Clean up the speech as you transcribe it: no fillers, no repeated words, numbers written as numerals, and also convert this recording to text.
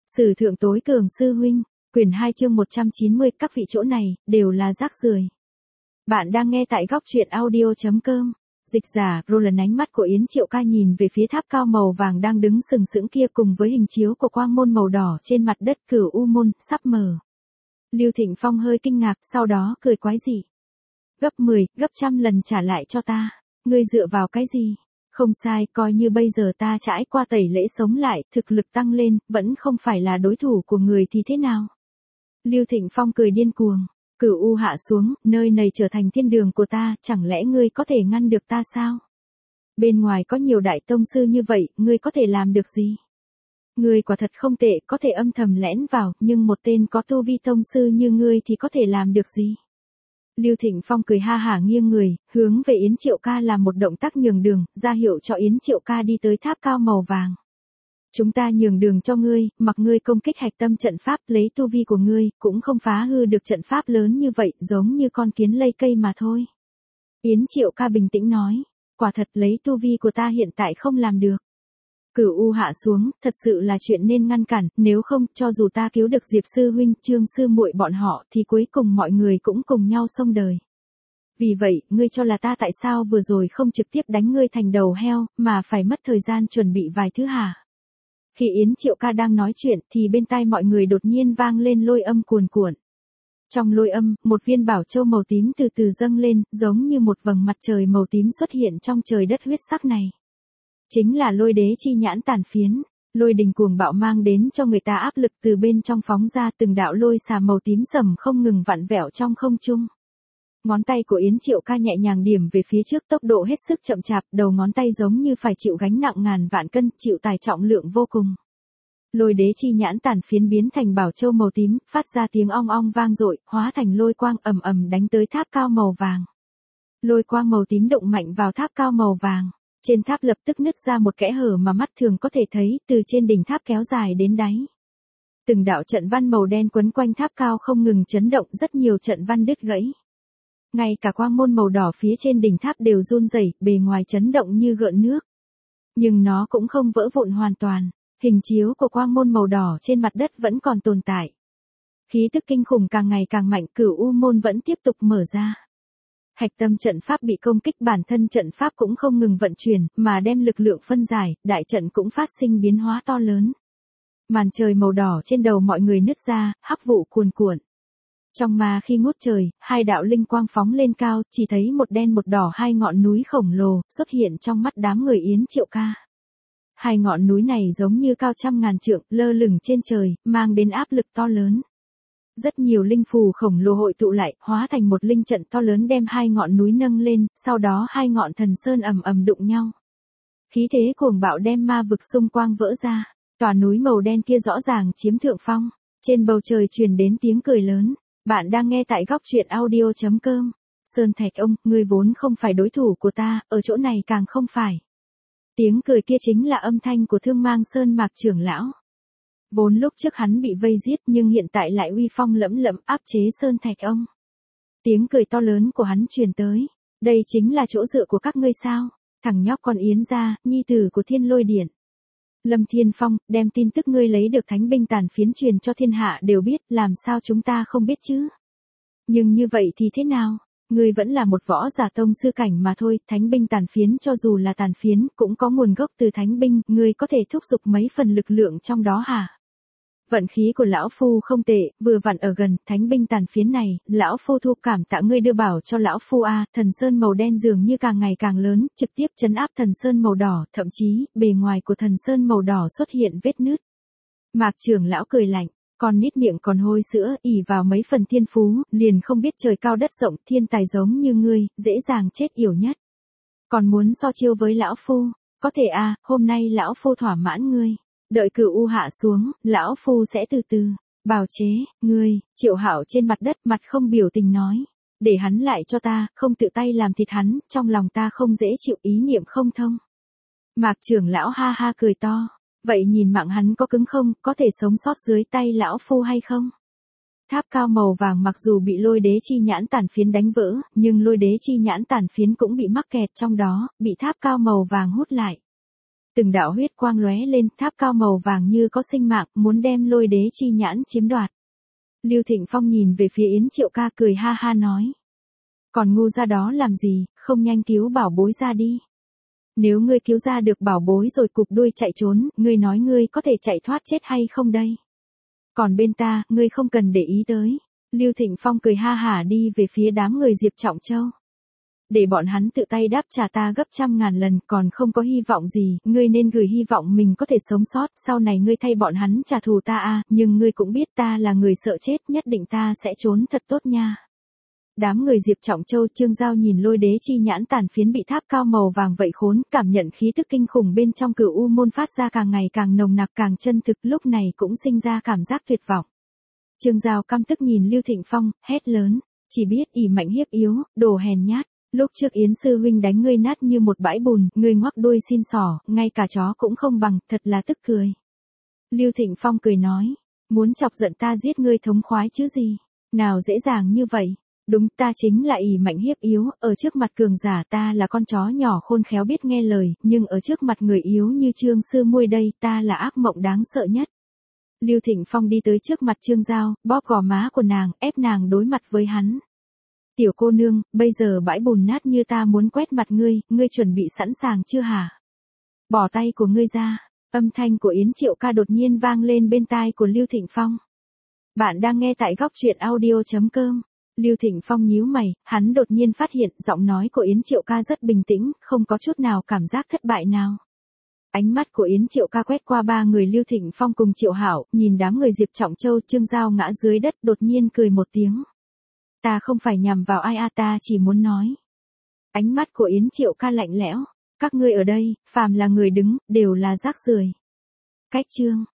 Sử thượng tối cường sư huynh, quyển 2 chương 190, các vị chỗ này, đều là rác rưởi. Bạn đang nghe tại góc truyện audio.com. Dịch giả, Roland ánh mắt của Yến Triệu Ca nhìn về phía tháp cao màu vàng đang đứng sừng sững kia cùng với hình chiếu của quang môn màu đỏ trên mặt đất Cửu U môn, sắp mở. Lưu Thịnh Phong hơi kinh ngạc, sau đó cười quái dị. Gấp 10, gấp trăm lần trả lại cho ta. Ngươi dựa vào cái gì? Không sai, coi như bây giờ ta trải qua tẩy lễ sống lại, thực lực tăng lên, vẫn không phải là đối thủ của người thì thế nào? Lưu Thịnh Phong cười điên cuồng. Cửu U hạ xuống, nơi này trở thành thiên đường của ta, chẳng lẽ ngươi có thể ngăn được ta sao? Bên ngoài có nhiều đại tông sư như vậy, ngươi có thể làm được gì? Ngươi quả thật không tệ, có thể âm thầm lẻn vào, nhưng một tên có tu vi tông sư như ngươi thì có thể làm được gì? Lưu Thịnh Phong cười ha hả nghiêng người, hướng về Yến Triệu Ca làm một động tác nhường đường, ra hiệu cho Yến Triệu Ca đi tới tháp cao màu vàng. Chúng ta nhường đường cho ngươi, mặc ngươi công kích hạch tâm trận pháp, lấy tu vi của ngươi, cũng không phá hư được trận pháp lớn như vậy, giống như con kiến lây cây mà thôi. Yến Triệu Ca bình tĩnh nói, quả thật lấy tu vi của ta hiện tại không làm được. Cửu U hạ xuống, thật sự là chuyện nên ngăn cản, nếu không, cho dù ta cứu được Diệp sư huynh, Trương sư muội bọn họ, thì cuối cùng mọi người cũng cùng nhau xông đời. Vì vậy, ngươi cho là ta tại sao vừa rồi không trực tiếp đánh ngươi thành đầu heo, mà phải mất thời gian chuẩn bị vài thứ hả? Khi Yến Triệu Ca đang nói chuyện, thì bên tai mọi người đột nhiên vang lên lôi âm cuồn cuộn. Trong lôi âm, một viên bảo châu màu tím từ từ dâng lên, giống như một vầng mặt trời màu tím xuất hiện trong trời đất huyết sắc này. Chính là lôi đế chi nhãn tàn phiến. Lôi đình cuồng bạo mang đến cho người ta áp lực từ bên trong phóng ra từng đạo lôi xà màu tím sầm không ngừng vặn vẹo trong không trung. Ngón tay của Yến Triệu Ca nhẹ nhàng điểm về phía trước, tốc độ hết sức chậm chạp, đầu ngón tay giống như phải chịu gánh nặng ngàn vạn cân, chịu tải trọng lượng vô cùng. Lôi đế chi nhãn tàn phiến biến thành bảo châu màu tím, phát ra tiếng ong ong vang dội, hóa thành lôi quang ầm ầm đánh tới tháp cao màu vàng. Lôi quang màu tím đụng mạnh vào tháp cao màu vàng. Trên tháp lập tức nứt ra một kẽ hở mà mắt thường có thể thấy, từ trên đỉnh tháp kéo dài đến đáy. Từng đạo trận văn màu đen quấn quanh tháp cao không ngừng chấn động, rất nhiều trận văn đứt gãy. Ngay cả quang môn màu đỏ phía trên đỉnh tháp đều run rẩy, bề ngoài chấn động như gợn nước. Nhưng nó cũng không vỡ vụn hoàn toàn, hình chiếu của quang môn màu đỏ trên mặt đất vẫn còn tồn tại. Khí tức kinh khủng càng ngày càng mạnh, Cửu U môn vẫn tiếp tục mở ra. Hạch tâm trận pháp bị công kích, bản thân trận pháp cũng không ngừng vận chuyển, mà đem lực lượng phân giải, đại trận cũng phát sinh biến hóa to lớn. Màn trời màu đỏ trên đầu mọi người nứt ra, hắc vụ cuồn cuộn. Trong ma khi ngút trời, hai đạo linh quang phóng lên cao, chỉ thấy một đen một đỏ, hai ngọn núi khổng lồ xuất hiện trong mắt đám người Yến Triệu Ca. Hai ngọn núi này giống như cao trăm ngàn trượng, lơ lửng trên trời, mang đến áp lực to lớn. Rất nhiều linh phù khổng lồ hội tụ lại, hóa thành một linh trận to lớn đem hai ngọn núi nâng lên, sau đó hai ngọn thần sơn ầm ầm đụng nhau. Khí thế cuồng bạo đem ma vực xung quanh vỡ ra, tòa núi màu đen kia rõ ràng chiếm thượng phong. Trên bầu trời truyền đến tiếng cười lớn. Bạn đang nghe tại góc truyện audio.com. Sơn Thạch ông, ngươi vốn không phải đối thủ của ta, ở chỗ này càng không phải. Tiếng cười kia chính là âm thanh của Thương Mang Sơn Mạc trưởng lão. Vốn lúc trước hắn bị vây giết nhưng hiện tại lại uy phong lẫm lẫm áp chế Sơn Thạch ông. Tiếng cười to lớn của hắn truyền tới. Đây chính là chỗ dựa của các ngươi sao? Thằng nhóc con Yến gia, nhi tử của Thiên Lôi Điện. Lâm Thiên Phong, đem tin tức ngươi lấy được thánh binh tàn phiến truyền cho thiên hạ đều biết, làm sao chúng ta không biết chứ? Nhưng như vậy thì thế nào? Ngươi vẫn là một võ giả tông sư cảnh mà thôi, thánh binh tàn phiến cho dù là tàn phiến, cũng có nguồn gốc từ thánh binh, ngươi có thể thúc giục mấy phần lực lượng trong đó hả? Vận khí của lão phu không tệ, vừa vặn ở gần thánh binh tàn phiến này, lão phu thu cảm tạ ngươi đưa bảo cho lão phu a. Thần sơn màu đen dường như càng ngày càng lớn, trực tiếp trấn áp thần sơn màu đỏ, thậm chí bề ngoài của thần sơn màu đỏ xuất hiện vết nứt. Mạc trưởng lão cười lạnh, con nít miệng còn hôi sữa, ỉ vào mấy phần thiên phú, liền không biết trời cao đất rộng, thiên tài giống như ngươi, dễ dàng chết yểu nhất. Còn muốn so chiêu với lão phu, có thể a, hôm nay lão phu thỏa mãn ngươi. Đợi Cửu U hạ xuống, lão phu sẽ từ từ bào chế ngươi. Triệu Hạo trên mặt đất mặt không biểu tình nói, để hắn lại cho ta, không tự tay làm thịt hắn, trong lòng ta không dễ chịu, ý niệm không thông. Mạc trưởng lão ha ha cười to, vậy nhìn mạng hắn có cứng không, có thể sống sót dưới tay lão phu hay không? Tháp cao màu vàng mặc dù bị lôi đế chi nhãn tàn phiến đánh vỡ, nhưng lôi đế chi nhãn tàn phiến cũng bị mắc kẹt trong đó, bị tháp cao màu vàng hút lại. Từng đạo huyết quang lóe lên, tháp cao màu vàng như có sinh mạng, muốn đem Lôi Đế chi nhãn chiếm đoạt. Lưu Thịnh Phong nhìn về phía Yến Triệu Ca cười ha ha nói. Còn ngu ra đó làm gì, không nhanh cứu bảo bối ra đi. Nếu ngươi cứu ra được bảo bối rồi cụp đuôi chạy trốn, ngươi nói ngươi có thể chạy thoát chết hay không đây? Còn bên ta, ngươi không cần để ý tới. Lưu Thịnh Phong cười ha hả đi về phía đám người Diệp Trọng Châu. Để bọn hắn tự tay đáp trả ta gấp 100.000 lần, còn không có hy vọng gì, ngươi nên gửi hy vọng mình có thể sống sót, sau này ngươi thay bọn hắn trả thù ta à, nhưng ngươi cũng biết ta là người sợ chết, nhất định ta sẽ trốn thật tốt nha. Đám người Diệp Trọng Châu, Trương Giao nhìn Lôi Đế chi nhãn tàn phiến bị tháp cao màu vàng vậy khốn, cảm nhận khí tức kinh khủng bên trong Cửu U môn phát ra càng ngày càng nồng nặc càng chân thực, lúc này cũng sinh ra cảm giác tuyệt vọng. Trương Giao căm tức nhìn Lưu Thịnh Phong, hét lớn, chỉ biết ỷ mạnh hiếp yếu, đồ hèn nhát. Lúc trước Yến sư huynh đánh ngươi nát như một bãi bùn, ngươi ngoắc đuôi xin xỏ, ngay cả chó cũng không bằng, thật là tức cười. Lưu Thịnh Phong cười nói, muốn chọc giận ta giết ngươi thống khoái chứ gì, nào dễ dàng như vậy. Đúng, ta chính là ỷ mạnh hiếp yếu, ở trước mặt cường giả ta là con chó nhỏ khôn khéo biết nghe lời, nhưng ở trước mặt người yếu như Trương sư muội đây, ta là ác mộng đáng sợ nhất. Lưu Thịnh Phong đi tới trước mặt Trương Giao, bóp gò má của nàng, ép nàng đối mặt với hắn. Tiểu cô nương, bây giờ bãi bùn nát như ta muốn quét mặt ngươi, ngươi chuẩn bị sẵn sàng chưa hả? Bỏ tay của ngươi ra. Âm thanh của Yến Triệu Ca đột nhiên vang lên bên tai của Lưu Thịnh Phong. Bạn đang nghe tại góc truyện audio.com. Lưu Thịnh Phong nhíu mày, hắn đột nhiên phát hiện giọng nói của Yến Triệu Ca rất bình tĩnh, không có chút nào cảm giác thất bại nào. Ánh mắt của Yến Triệu Ca quét qua ba người Lưu Thịnh Phong cùng Triệu Hảo, nhìn đám người Diệp Trọng Châu, Trương Giao ngã dưới đất, đột nhiên cười một tiếng. Ta không phải nhằm vào ai ta chỉ muốn nói. Ánh mắt của Yến Triệu Ca lạnh lẽo, các ngươi ở đây, phàm là người đứng, đều là rác rưởi. Cách chương.